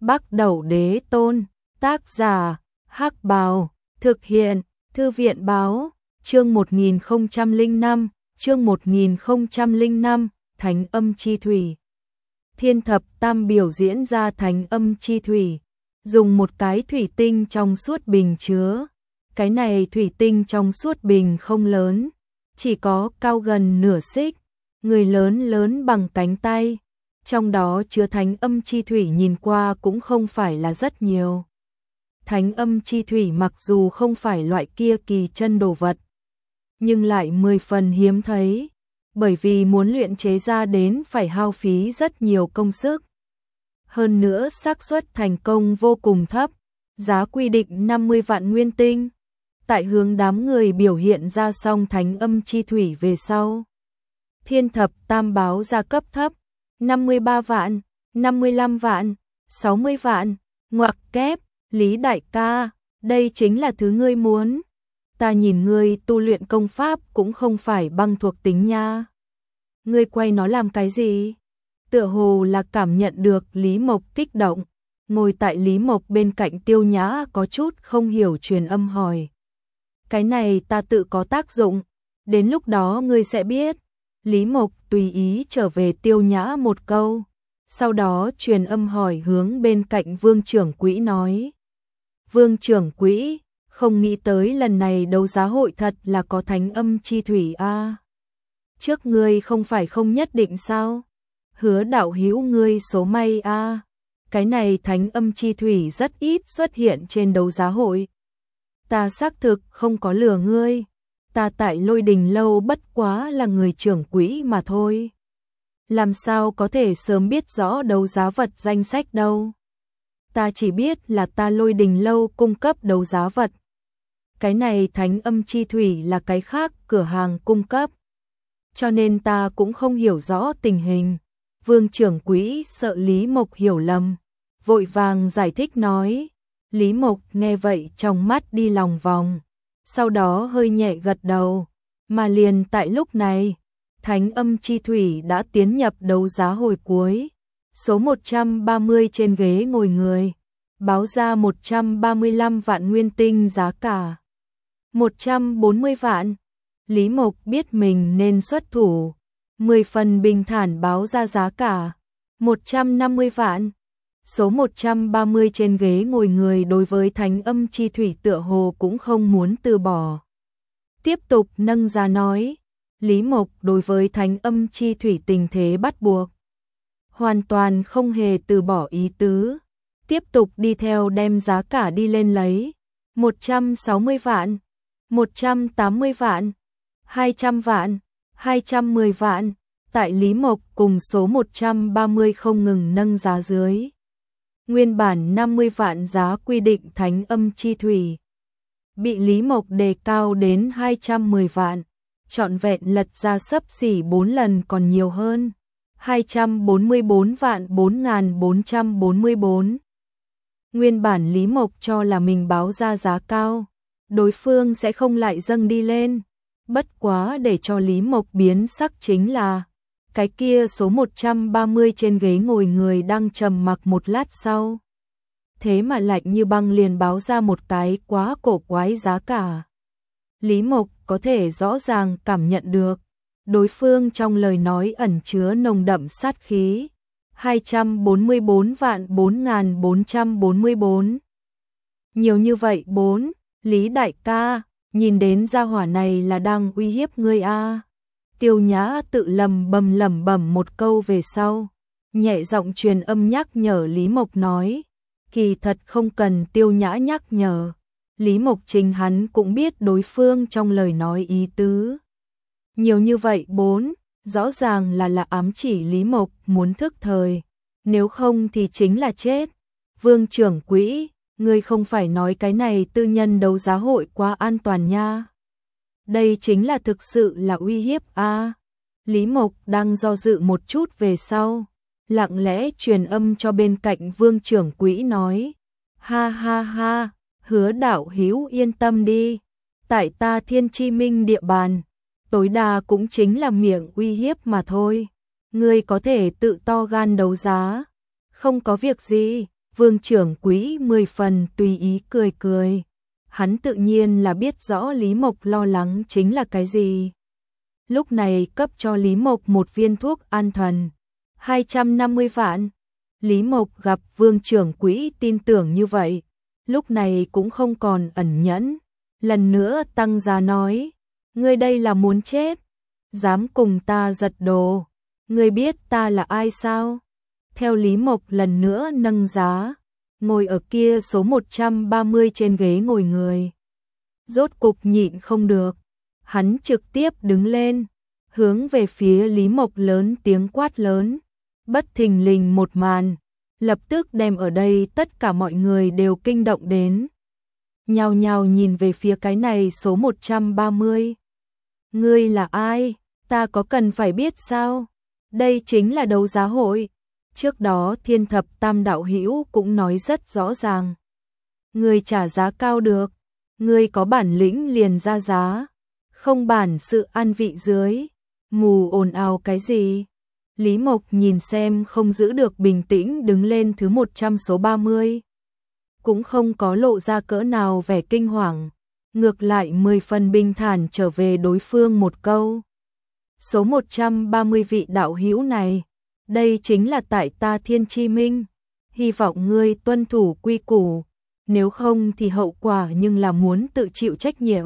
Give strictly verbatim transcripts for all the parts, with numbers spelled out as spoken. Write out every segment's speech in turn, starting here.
Bắc Đẩu Đế Tôn, tác giả, Hắc Bào, thực hiện, Thư viện Báo, chương một nghìn không trăm lẻ năm, chương một nghìn không trăm lẻ năm, Thánh Âm Chi Thủy. Thiên Thập Tam biểu diễn ra Thánh Âm Chi Thủy, dùng một cái thủy tinh trong suốt bình chứa. Cái này thủy tinh trong suốt bình không lớn, chỉ có cao gần nửa xích, người lớn lớn bằng cánh tay. Trong đó chứa Thánh Âm Chi Thủy nhìn qua cũng không phải là rất nhiều. Thánh Âm Chi Thủy mặc dù không phải loại kia kỳ chân đồ vật, nhưng lại mười phần hiếm thấy, bởi vì muốn luyện chế ra đến phải hao phí rất nhiều công sức. Hơn nữa xác suất thành công vô cùng thấp, giá quy định năm mươi vạn nguyên tinh. Tại hướng đám người biểu hiện ra xong Thánh Âm Chi Thủy về sau, Thiên Thập Tam báo ra cấp thấp, năm mươi ba vạn, năm mươi lăm vạn, sáu mươi vạn, ngoặc kép, Lý đại ca, đây chính là thứ ngươi muốn. Ta nhìn ngươi tu luyện công pháp cũng không phải băng thuộc tính nha. Ngươi quay nó làm cái gì? Tựa hồ là cảm nhận được Lý Mộc kích động, ngồi tại Lý Mộc bên cạnh Tiêu Nhã có chút không hiểu truyền âm hỏi. Cái này ta tự có tác dụng, đến lúc đó ngươi sẽ biết. Lý Mộc tùy ý trở về Tiêu Nhã một câu, sau đó truyền âm hỏi hướng bên cạnh Vương Trưởng Quỹ nói. Vương Trưởng Quỹ, không nghĩ tới lần này đấu giá hội thật là có Thánh Âm Chi Thủy a. À. Trước ngươi không phải không nhất định sao? Hứa đạo hữu ngươi số may a. À. Cái này Thánh Âm Chi Thủy rất ít xuất hiện trên đấu giá hội. Ta xác thực không có lừa ngươi. Ta tại Lôi Đình lâu bất quá là người trưởng quỹ mà thôi. Làm sao có thể sớm biết rõ đấu giá vật danh sách đâu. Ta chỉ biết là ta Lôi Đình lâu cung cấp đấu giá vật. Cái này Thánh Âm Chi Thủy là cái khác cửa hàng cung cấp. Cho nên ta cũng không hiểu rõ tình hình. Vương Trưởng Quỹ sợ Lý Mộc hiểu lầm, vội vàng giải thích nói. Lý Mộc nghe vậy trong mắt đi lòng vòng, sau đó hơi nhẹ gật đầu, mà liền tại lúc này, Thánh Âm Chi Thủy đã tiến nhập đấu giá hồi cuối. Số một trăm ba mươi trên ghế ngồi người, báo ra một trăm ba mươi lăm vạn nguyên tinh giá cả. một trăm bốn mươi vạn. Lý Mộc biết mình nên xuất thủ, mười phần bình thản báo ra giá cả. một trăm năm mươi vạn. Số một trăm ba mươi trên ghế ngồi người đối với Thánh Âm Chi Thủy tựa hồ cũng không muốn từ bỏ. Tiếp tục nâng giá nói, Lý Mộc đối với Thánh Âm Chi Thủy tình thế bắt buộc, hoàn toàn không hề từ bỏ ý tứ, tiếp tục đi theo đem giá cả đi lên lấy. một trăm sáu mươi vạn, một trăm tám mươi vạn, hai trăm vạn, hai trăm mười vạn, tại Lý Mộc cùng số một trăm ba mươi không ngừng nâng giá dưới. Nguyên bản năm mươi vạn giá quy định Thánh Âm Chi Thủy, bị Lý Mộc đề cao đến hai trăm mười vạn, trọn vẹn lật ra xấp xỉ bốn lần còn nhiều hơn. hai trăm bốn mươi bốn vạn bốn nghìn bốn trăm bốn mươi bốn. Nguyên bản Lý Mộc cho là mình báo ra giá cao, đối phương sẽ không lại dâng đi lên. Bất quá để cho Lý Mộc biến sắc chính là, cái kia số một trăm ba mươi trên ghế ngồi người đang trầm mặc một lát sau. Thế mà lạnh như băng liền báo ra một cái quá cổ quái giá cả. Lý Mộc có thể rõ ràng cảm nhận được, đối phương trong lời nói ẩn chứa nồng đậm sát khí. hai trăm bốn mươi bốn vạn bốn nghìn bốn trăm bốn mươi bốn. Nhiều như vậy bốn, Lý đại ca, nhìn đến gia hỏa này là đang uy hiếp ngươi a. À. Tiêu Nhã tự lầm bầm lẩm bẩm một câu về sau, nhẹ giọng truyền âm nhắc nhở Lý Mộc nói, kỳ thật không cần Tiêu Nhã nhắc nhở, Lý Mộc chính hắn cũng biết đối phương trong lời nói ý tứ. Nhiều như vậy bốn, rõ ràng là là ám chỉ Lý Mộc muốn thức thời, nếu không thì chính là chết. Vương Trưởng Quỹ, ngươi không phải nói cái này tư nhân đấu giá hội quá an toàn nha. Đây chính là thực sự là uy hiếp a. À. Lý Mộc đang do dự một chút về sau, lặng lẽ truyền âm cho bên cạnh Vương Trưởng Quỹ nói, ha ha ha, Hứa đạo hữu yên tâm đi, tại ta Thiên Chi Minh địa bàn, tối đa cũng chính là miệng uy hiếp mà thôi, ngươi có thể tự to gan đấu giá, không có việc gì. Vương trưởng quỹ mười phần tùy ý cười cười. Hắn tự nhiên là biết rõ Lý Mộc lo lắng chính là cái gì. Lúc này cấp cho Lý Mộc một viên thuốc an thần. hai trăm năm mươi vạn. Lý Mộc gặp Vương trưởng quỹ tin tưởng như vậy. Lúc này cũng không còn ẩn nhẫn. Lần nữa tăng giá nói. Ngươi đây là muốn chết. Dám cùng ta giật đồ. Ngươi biết ta là ai sao? Theo Lý Mộc lần nữa nâng giá. Ngồi ở kia số một trăm ba mươi trên ghế ngồi người. Rốt cục nhịn không được. Hắn trực tiếp đứng lên. Hướng về phía Lý Mộc lớn tiếng quát lớn. Bất thình lình một màn. Lập tức đem ở đây tất cả mọi người đều kinh động đến. Nhào nhào nhìn về phía cái này số một trăm ba mươi. Ngươi là ai? Ta có cần phải biết sao? Đây chính là đấu giá hội. Trước đó Thiên Thập Tam đạo hữu cũng nói rất rõ ràng. Ngươi trả giá cao được. Ngươi có bản lĩnh liền ra giá. Không bản sự ăn vị dưới. Mù ồn ào cái gì? Lý Mộc nhìn xem không giữ được bình tĩnh đứng lên thứ một trăm số ba mươi. Cũng không có lộ ra cỡ nào vẻ kinh hoàng. Ngược lại mười phần bình thản trở về đối phương một câu. Số một trăm ba mươi vị đạo hữu này. Đây chính là tại ta Thiên Chi Minh. Hy vọng ngươi tuân thủ quy củ. Nếu không thì hậu quả nhưng là muốn tự chịu trách nhiệm.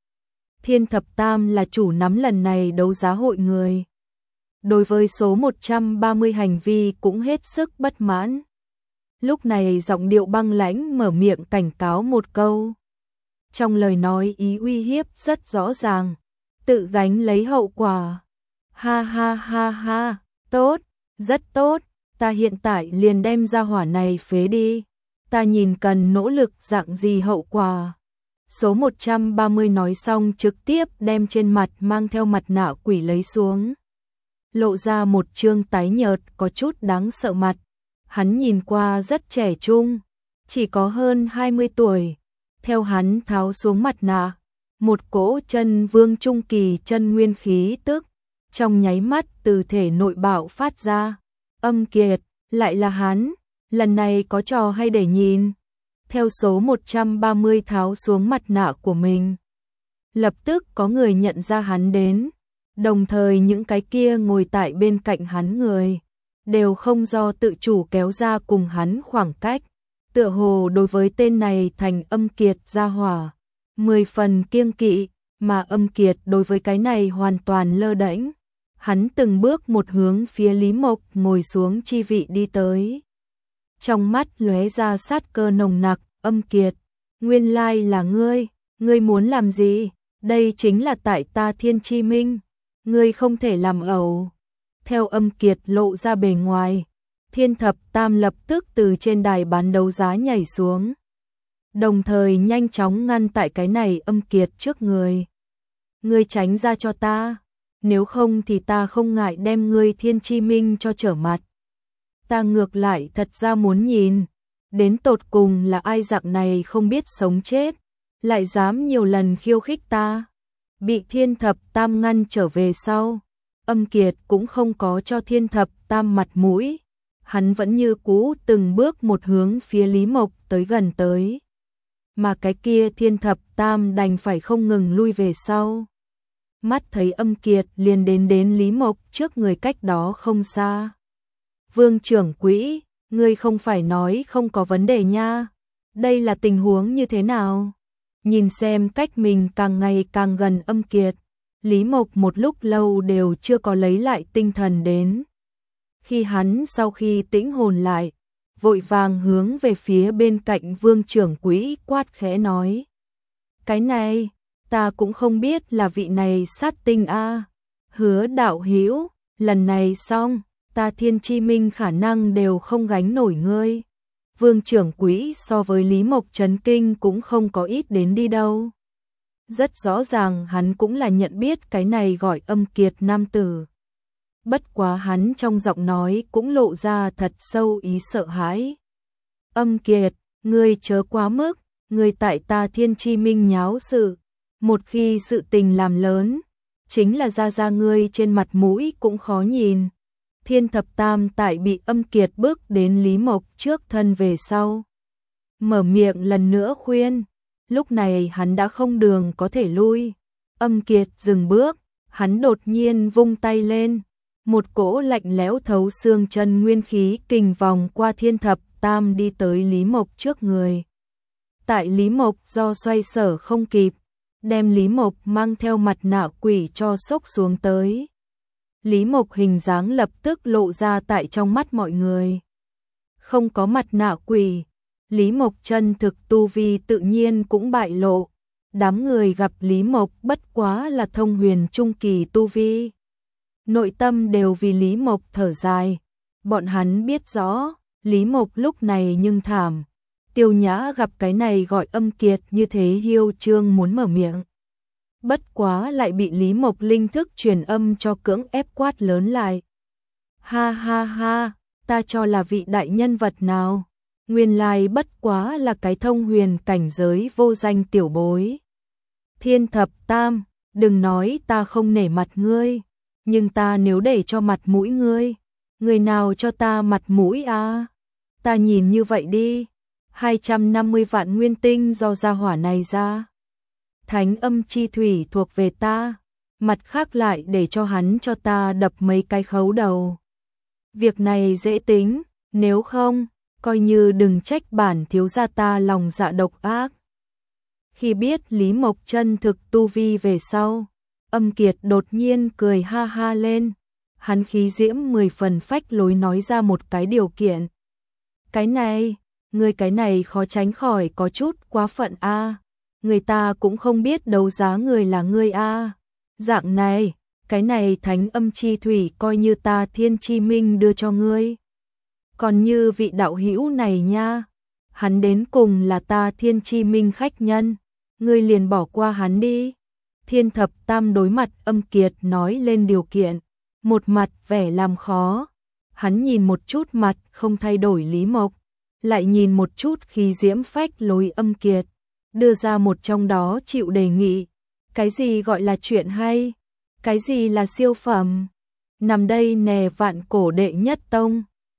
Thiên Thập Tam là chủ nắm lần này đấu giá hội người. Đối với số một trăm ba mươi hành vi cũng hết sức bất mãn. Lúc này giọng điệu băng lãnh mở miệng cảnh cáo một câu. Trong lời nói ý uy hiếp rất rõ ràng. Tự gánh lấy hậu quả. Ha ha ha ha, tốt, rất tốt. Ta hiện tại liền đem ra hỏa này phế đi. Ta nhìn cần nỗ lực dạng gì hậu quả. Số một trăm ba mươi nói xong trực tiếp đem trên mặt mang theo mặt nạ quỷ lấy xuống. Lộ ra một trương tái nhợt có chút đáng sợ mặt. Hắn nhìn qua rất trẻ trung, chỉ có hơn hai mươi tuổi. Theo hắn tháo xuống mặt nạ, một cỗ chân vương trung kỳ chân nguyên khí tức, trong nháy mắt từ thể nội bạo phát ra. Âm Kiệt, lại là hắn, lần này có trò hay để nhìn. Theo số một trăm ba mươi tháo xuống mặt nạ của mình. Lập tức có người nhận ra hắn đến. Đồng thời những cái kia ngồi tại bên cạnh hắn người đều không do tự chủ kéo ra cùng hắn khoảng cách. Tựa hồ đối với tên này thành Âm Kiệt gia hỏa, mười phần kiêng kỵ, mà Âm Kiệt đối với cái này hoàn toàn lơ đễnh. Hắn từng bước một hướng phía Lý Mộc ngồi xuống chi vị đi tới. Trong mắt lóe ra sát cơ nồng nặc. Âm Kiệt, nguyên lai là ngươi, ngươi muốn làm gì? Đây chính là tại ta Thiên Chi Minh. Ngươi không thể làm ẩu. Theo Âm Kiệt lộ ra bề ngoài, Thiên Thập Tam lập tức từ trên đài bán đấu giá nhảy xuống. Đồng thời nhanh chóng ngăn tại cái này Âm Kiệt trước người. Ngươi tránh ra cho ta, nếu không thì ta không ngại đem ngươi Thiên Chi Minh cho trở mặt. Ta ngược lại thật ra muốn nhìn, đến tột cùng là ai dạng này không biết sống chết, lại dám nhiều lần khiêu khích ta. Bị Thiên Thập Tam ngăn trở về sau, Âm Kiệt cũng không có cho Thiên Thập Tam mặt mũi. Hắn vẫn như cũ từng bước một hướng phía Lý Mộc tới gần tới. Mà cái kia Thiên Thập Tam đành phải không ngừng lui về sau. Mắt thấy Âm Kiệt liền đến đến Lý Mộc trước người cách đó không xa. Vương trưởng quỹ, ngươi không phải nói không có vấn đề nha. Đây là tình huống như thế nào? Nhìn xem cách mình càng ngày càng gần Âm Kiệt, Lý Mộc một lúc lâu đều chưa có lấy lại tinh thần đến. Khi hắn sau khi tĩnh hồn lại, vội vàng hướng về phía bên cạnh Vương trưởng quỹ quát khẽ nói. Cái này, ta cũng không biết là vị này sát tinh a. Hứa đạo hữu, lần này xong, ta Thiên Chi Minh khả năng đều không gánh nổi ngươi. Vương trưởng quỹ so với Lý Mộc chấn kinh cũng không có ít đến đi đâu. Rất rõ ràng hắn cũng là nhận biết cái này gọi Âm Kiệt nam tử. Bất quá hắn trong giọng nói cũng lộ ra thật sâu ý sợ hãi. Âm Kiệt, ngươi chớ quá mức, ngươi tại ta Thiên Chi Minh nháo sự. Một khi sự tình làm lớn, chính là ra ra ngươi trên mặt mũi cũng khó nhìn. Thiên thập tam tại bị Âm Kiệt bước đến Lý Mộc trước thân về sau. Mở miệng lần nữa khuyên, lúc này hắn đã không đường có thể lui. Âm Kiệt dừng bước, hắn đột nhiên vung tay lên, một cỗ lạnh lẽo thấu xương chân nguyên khí kình vòng qua Thiên thập tam đi tới Lý Mộc trước người. Tại Lý Mộc do xoay sở không kịp, đem Lý Mộc mang theo mặt nạ quỷ cho xốc xuống tới. Lý Mộc hình dáng lập tức lộ ra tại trong mắt mọi người. Không có mặt nạ quỷ, Lý Mộc chân thực tu vi tự nhiên cũng bại lộ. Đám người gặp Lý Mộc bất quá là thông huyền trung kỳ tu vi. Nội tâm đều vì Lý Mộc thở dài. Bọn hắn biết rõ, Lý Mộc lúc này nhưng thảm. Tiêu Nhã gặp cái này gọi Âm Kiệt như thế hiêu trương muốn mở miệng. Bất quá lại bị Lý Mộc linh thức truyền âm cho cưỡng ép quát lớn lại. Ha ha ha, ta cho là vị đại nhân vật nào? Nguyên lai bất quá là cái thông huyền cảnh giới vô danh tiểu bối. Thiên thập tam, đừng nói ta không nể mặt ngươi, nhưng ta nếu để cho mặt mũi ngươi, người nào cho ta mặt mũi à? Ta nhìn như vậy đi, hai trăm năm mươi vạn nguyên tinh do gia hỏa này ra. Thánh âm chi thủy thuộc về ta, mặt khác lại để cho hắn cho ta đập mấy cái khấu đầu. Việc này dễ tính, nếu không, coi như đừng trách bản thiếu gia ta lòng dạ độc ác. Khi biết Lý Mộc chân thực tu vi về sau, Âm Kiệt đột nhiên cười ha ha lên. Hắn khí diễm mười phần phách lối nói ra một cái điều kiện. Cái này, người cái này khó tránh khỏi có chút quá phận a. Người ta cũng không biết đấu giá người là ngươi a. Dạng này, cái này thánh âm chi thủy coi như ta Thiên Chi Minh đưa cho ngươi. Còn như vị đạo hữu này nha, hắn đến cùng là ta Thiên Chi Minh khách nhân, ngươi liền bỏ qua hắn đi. Thiên thập tam đối mặt Âm Kiệt nói lên điều kiện, một mặt vẻ làm khó. Hắn nhìn một chút mặt không thay đổi Lý Mộc, lại nhìn một chút khí diễm phách lối Âm Kiệt, đưa ra một trong đó chịu đề nghị. Cái gì gọi là chuyện hay? Cái gì là siêu phẩm? Nằm đây nè vạn cổ đệ nhất tông,